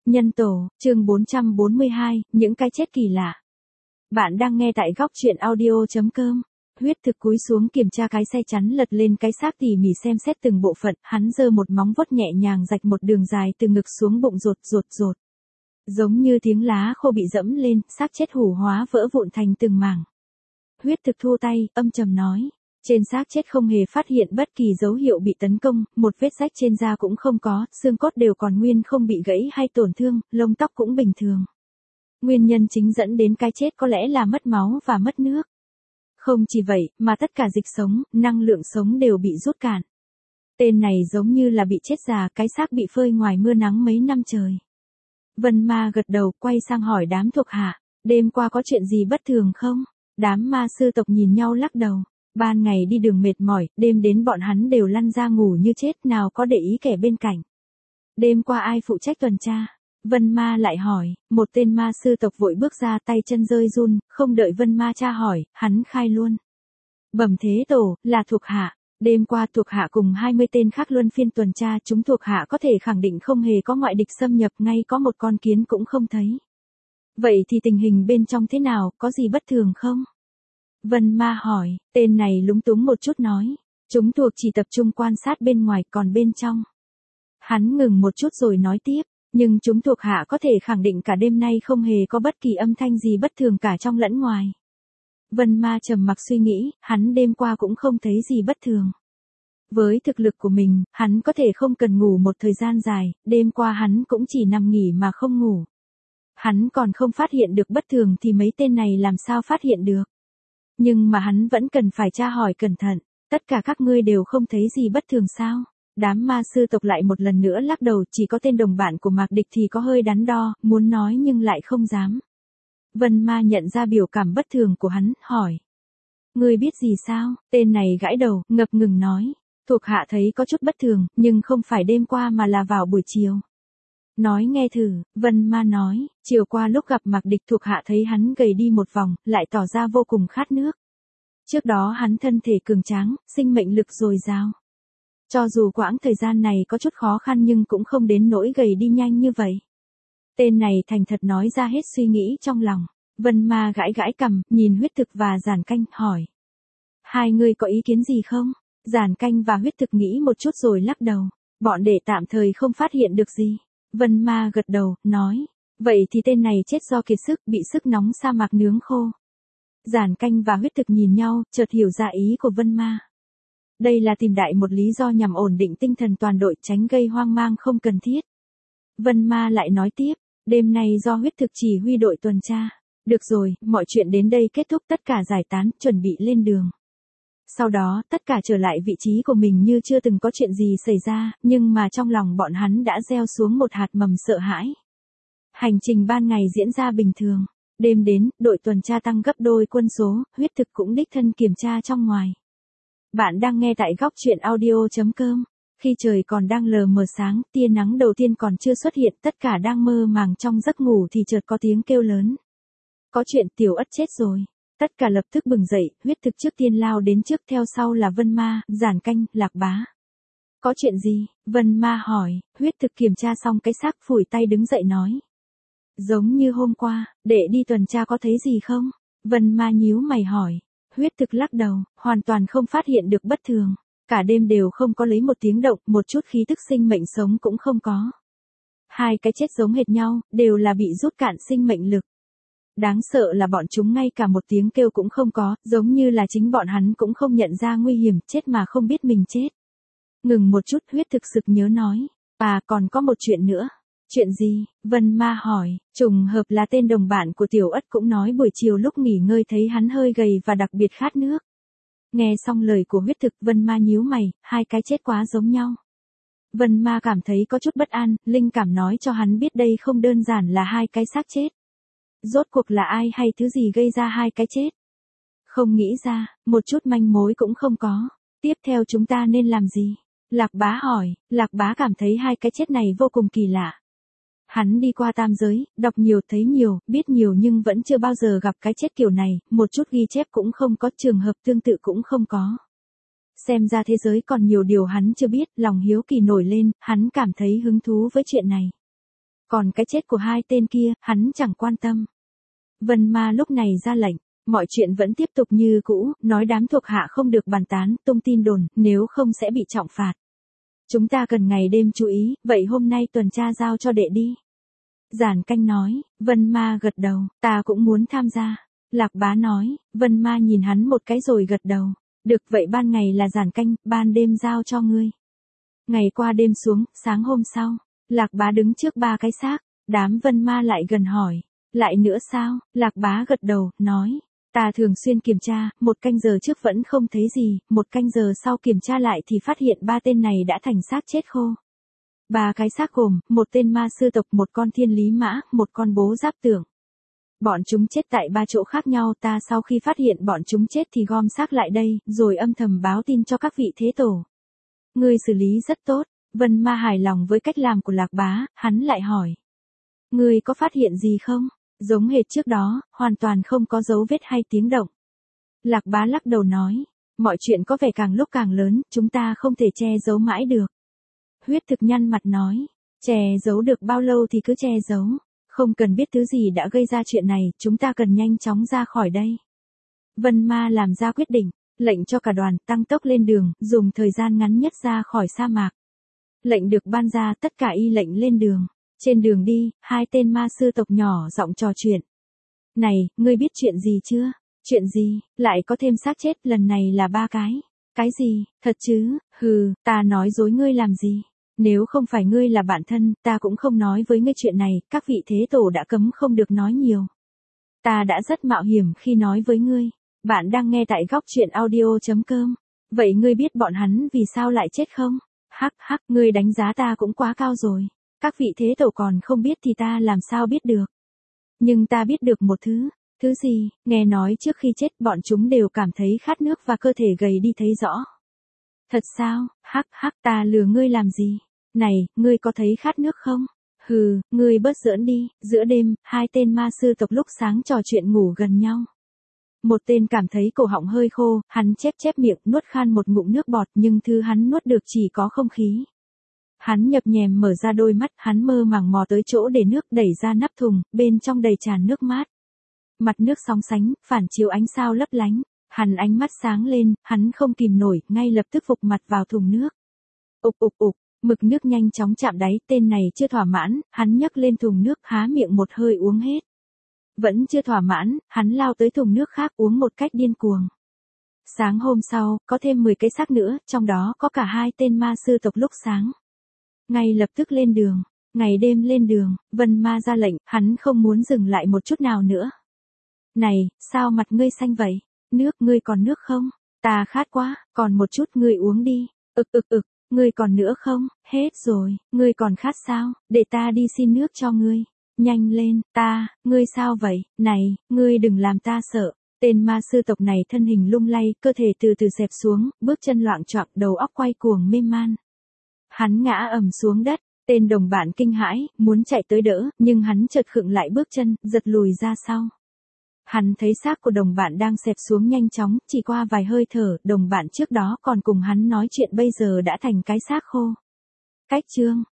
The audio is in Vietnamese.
Nhân tổ, chương 442, những cái chết kỳ lạ. Bạn đang nghe tại góc truyện audio.com. Huyết thực cúi xuống kiểm tra cái xe chắn lật lên cái xác tỉ mỉ xem xét từng bộ phận, hắn giơ một móng vuốt nhẹ nhàng rạch một đường dài từ ngực xuống bụng rột rột rột. Giống như tiếng lá khô bị dẫm lên, xác chết hủ hóa vỡ vụn thành từng mảng. Huyết thực thu tay, âm trầm nói. Trên xác chết không hề phát hiện bất kỳ dấu hiệu bị tấn công, một vết rách trên da cũng không có, xương cốt đều còn nguyên không bị gãy hay tổn thương, lông tóc cũng bình thường. Nguyên nhân chính dẫn đến cái chết có lẽ là mất máu và mất nước. Không chỉ vậy, mà tất cả dịch sống, năng lượng sống đều bị rút cạn. Tên này giống như là bị chết già, cái xác bị phơi ngoài mưa nắng mấy năm trời. Vân Ma gật đầu, quay sang hỏi đám thuộc hạ, đêm qua có chuyện gì bất thường không? Đám ma sư tộc nhìn nhau lắc đầu. Ban ngày đi đường mệt mỏi, đêm đến bọn hắn đều lăn ra ngủ như chết, nào có để ý kẻ bên cạnh. Đêm qua ai phụ trách tuần tra? Vân Ma lại hỏi, một tên ma sư tộc vội bước ra, tay chân rơi run, không đợi Vân Ma tra hỏi, hắn khai luôn. Bẩm thế tổ, là thuộc hạ. Đêm qua thuộc hạ cùng 20 tên khác luân phiên tuần tra, chúng thuộc hạ có thể khẳng định không hề có ngoại địch xâm nhập, ngay có một con kiến cũng không thấy. Vậy thì tình hình bên trong thế nào, có gì bất thường không? Vân Ma hỏi, tên này lúng túng một chút nói, chúng thuộc chỉ tập trung quan sát bên ngoài, còn bên trong. Hắn ngừng một chút rồi nói tiếp, nhưng chúng thuộc hạ có thể khẳng định cả đêm nay không hề có bất kỳ âm thanh gì bất thường cả trong lẫn ngoài. Vân Ma trầm mặc suy nghĩ, hắn đêm qua cũng không thấy gì bất thường. Với thực lực của mình, hắn có thể không cần ngủ một thời gian dài, đêm qua hắn cũng chỉ nằm nghỉ mà không ngủ. Hắn còn không phát hiện được bất thường thì mấy tên này làm sao phát hiện được. Nhưng mà hắn vẫn cần phải tra hỏi cẩn thận, tất cả các ngươi đều không thấy gì bất thường sao? Đám ma sư tộc lại một lần nữa lắc đầu, chỉ có tên đồng bạn của Mạc Địch thì có hơi đắn đo, muốn nói nhưng lại không dám. Vân Ma nhận ra biểu cảm bất thường của hắn, hỏi. Ngươi biết gì sao? Tên này gãi đầu, ngập ngừng nói. Thuộc hạ thấy có chút bất thường, nhưng không phải đêm qua mà là vào buổi chiều. Nói nghe thử, Vân Ma nói, chiều qua lúc gặp Mạc Địch thuộc hạ thấy hắn gầy đi một vòng, lại tỏ ra vô cùng khát nước. Trước đó hắn thân thể cường tráng, sinh mệnh lực dồi dào. Cho dù quãng thời gian này có chút khó khăn nhưng cũng không đến nỗi gầy đi nhanh như vậy. Tên này thành thật nói ra hết suy nghĩ trong lòng. Vân Ma gãi gãi cằm, nhìn Huyết Thực và Giản Canh, hỏi. Hai người có ý kiến gì không? Giản Canh và Huyết Thực nghĩ một chút rồi lắc đầu. Bọn đệ tạm thời không phát hiện được gì. Vân Ma gật đầu, nói. Vậy thì tên này chết do kiệt sức, bị sức nóng sa mạc nướng khô. Giản Canh và Huyết Thực nhìn nhau, chợt hiểu ra ý của Vân Ma. Đây là tìm đại một lý do nhằm ổn định tinh thần toàn đội, tránh gây hoang mang không cần thiết. Vân Ma lại nói tiếp, đêm nay do Huyết Thực chỉ huy đội tuần tra. Được rồi, mọi chuyện đến đây kết thúc, tất cả giải tán, chuẩn bị lên đường. Sau đó, tất cả trở lại vị trí của mình như chưa từng có chuyện gì xảy ra, nhưng mà trong lòng bọn hắn đã gieo xuống một hạt mầm sợ hãi. Hành trình ban ngày diễn ra bình thường. Đêm đến, đội tuần tra tăng gấp đôi quân số, Huyết Thực cũng đích thân kiểm tra trong ngoài. Bạn đang nghe tại góc truyện audio.com. Khi trời còn đang lờ mờ sáng, tia nắng đầu tiên còn chưa xuất hiện, tất cả đang mơ màng trong giấc ngủ thì chợt có tiếng kêu lớn. Có chuyện, Tiểu Ất chết rồi. Tất cả lập tức bừng dậy, Huyết Thực trước tiên lao đến trước, theo sau là Vân Ma, Giản Canh, Lạc Bá. Có chuyện gì? Vân Ma hỏi. Huyết Thực kiểm tra xong cái xác, phủi tay đứng dậy nói. Giống như hôm qua, đệ đi tuần tra có thấy gì không? Vân Ma nhíu mày hỏi. Huyết Thực lắc đầu, hoàn toàn không phát hiện được bất thường. Cả đêm đều không có lấy một tiếng động, một chút khí tức sinh mệnh sống cũng không có. Hai cái chết giống hệt nhau, đều là bị rút cạn sinh mệnh lực. Đáng sợ là bọn chúng ngay cả một tiếng kêu cũng không có, giống như là chính bọn hắn cũng không nhận ra nguy hiểm, chết mà không biết mình chết. Ngừng một chút, Huyết Thực sực nhớ nói. À, còn có một chuyện nữa. Chuyện gì? Vân Ma hỏi. Trùng hợp là tên đồng bạn của Tiểu Ất cũng nói buổi chiều lúc nghỉ ngơi thấy hắn hơi gầy và đặc biệt khát nước. Nghe xong lời của Huyết Thực, Vân Ma nhíu mày, hai cái chết quá giống nhau. Vân Ma cảm thấy có chút bất an, linh cảm nói cho hắn biết đây không đơn giản là hai cái xác chết. Rốt cuộc là ai hay thứ gì gây ra hai cái chết? Không nghĩ ra, một chút manh mối cũng không có. Tiếp theo chúng ta nên làm gì? Lạc Bá hỏi. Lạc Bá cảm thấy hai cái chết này vô cùng kỳ lạ. Hắn đi qua tam giới, đọc nhiều thấy nhiều, biết nhiều nhưng vẫn chưa bao giờ gặp cái chết kiểu này, một chút ghi chép cũng không có, trường hợp tương tự cũng không có. Xem ra thế giới còn nhiều điều hắn chưa biết, lòng hiếu kỳ nổi lên, hắn cảm thấy hứng thú với chuyện này. Còn cái chết của hai tên kia, hắn chẳng quan tâm. Vân Ma lúc này ra lệnh, mọi chuyện vẫn tiếp tục như cũ, nói đám thuộc hạ không được bàn tán, tung tin đồn, nếu không sẽ bị trọng phạt. Chúng ta cần ngày đêm chú ý, vậy hôm nay tuần tra giao cho đệ đi. Giản Canh nói, Vân Ma gật đầu, ta cũng muốn tham gia. Lạc Bá nói, Vân Ma nhìn hắn một cái rồi gật đầu. Được vậy ban ngày là Giản Canh, ban đêm giao cho ngươi. Ngày qua đêm xuống, sáng hôm sau, Lạc Bá đứng trước ba cái xác, đám Vân Ma lại gần hỏi. Lại nữa sao? Lạc Bá gật đầu, nói. Ta thường xuyên kiểm tra, 1 canh giờ trước vẫn không thấy gì, 1 canh giờ sau kiểm tra lại thì phát hiện 3 tên này đã thành xác chết khô. 3 cái xác gồm, 1 tên ma sư tộc, 1 con thiên lý mã, 1 con bố giáp tưởng. Bọn chúng chết tại 3 chỗ khác nhau, ta sau khi phát hiện bọn chúng chết thì gom xác lại đây, rồi âm thầm báo tin cho các vị thế tổ. Ngươi xử lý rất tốt, Vân Ma hài lòng với cách làm của Lạc Bá, hắn lại hỏi. Ngươi có phát hiện gì không? Giống hệt trước đó, hoàn toàn không có dấu vết hay tiếng động. Lạc Bá lắc đầu nói, mọi chuyện có vẻ càng lúc càng lớn, chúng ta không thể che giấu mãi được. Huyết Thực nhăn mặt nói, che giấu được bao lâu thì cứ che giấu, không cần biết thứ gì đã gây ra chuyện này, chúng ta cần nhanh chóng ra khỏi đây. Vân Ma làm ra quyết định, lệnh cho cả đoàn tăng tốc lên đường, dùng thời gian ngắn nhất ra khỏi sa mạc. Lệnh được ban ra, tất cả y lệnh lên đường. Trên đường đi, 2 tên ma sư tộc nhỏ giọng trò chuyện. Này, ngươi biết chuyện gì chưa? Chuyện gì? Lại có thêm xác chết, lần này là 3 cái. Cái gì? Thật chứ? Hừ, ta nói dối ngươi làm gì? Nếu không phải ngươi là bạn thân, ta cũng không nói với ngươi chuyện này, các vị thế tổ đã cấm không được nói nhiều. Ta đã rất mạo hiểm khi nói với ngươi. Bạn đang nghe tại góc truyện audio.com. Vậy ngươi biết bọn hắn vì sao lại chết không? Hắc hắc, ngươi đánh giá ta cũng quá cao rồi. Các vị thế tổ còn không biết thì ta làm sao biết được. Nhưng ta biết được một thứ. Thứ gì? Nghe nói trước khi chết bọn chúng đều cảm thấy khát nước và cơ thể gầy đi thấy rõ. Thật sao? Hắc hắc, ta lừa ngươi làm gì? Này, ngươi có thấy khát nước không? Hừ, ngươi bớt giỡn đi. Giữa đêm, 2 tên ma sư tộc lúc sáng trò chuyện ngủ gần nhau. Một tên cảm thấy cổ họng hơi khô, hắn chép chép miệng nuốt khan một ngụm nước bọt nhưng thứ hắn nuốt được chỉ có không khí. Hắn nhập nhèm mở ra đôi mắt, hắn mơ màng mò tới chỗ để nước, đẩy ra nắp thùng, bên trong đầy tràn nước mát. Mặt nước sóng sánh, phản chiếu ánh sao lấp lánh. Hắn ánh mắt sáng lên, hắn không kìm nổi, ngay lập tức vụt mặt vào thùng nước. Ục ục ục, mực nước nhanh chóng chạm đáy, tên này chưa thỏa mãn, hắn nhấc lên thùng nước, há miệng một hơi uống hết. Vẫn chưa thỏa mãn, hắn lao tới thùng nước khác uống một cách điên cuồng. Sáng hôm sau, có thêm 10 cái xác nữa, trong đó có cả 2 tên ma sư tộc lúc sáng. Ngay lập tức lên đường, ngày đêm lên đường, Vân Ma ra lệnh, hắn không muốn dừng lại một chút nào nữa. Này, sao mặt ngươi xanh vậy? Nước, ngươi còn nước không? Ta khát quá, còn một chút ngươi uống đi. Ngươi còn nữa không? Hết rồi, ngươi còn khát sao? Để ta đi xin nước cho ngươi. Nhanh lên, ngươi sao vậy? Này, ngươi đừng làm ta sợ. Tên ma sư tộc này thân hình lung lay, cơ thể từ từ xẹp xuống, bước chân loạng choạng, đầu óc quay cuồng mê man. Hắn ngã ầm xuống đất, tên đồng bạn kinh hãi, muốn chạy tới đỡ, nhưng hắn chợt khựng lại bước chân, giật lùi ra sau. Hắn thấy xác của đồng bạn đang xẹp xuống nhanh chóng, chỉ qua vài hơi thở, đồng bạn trước đó còn cùng hắn nói chuyện bây giờ đã thành cái xác khô. Cách chương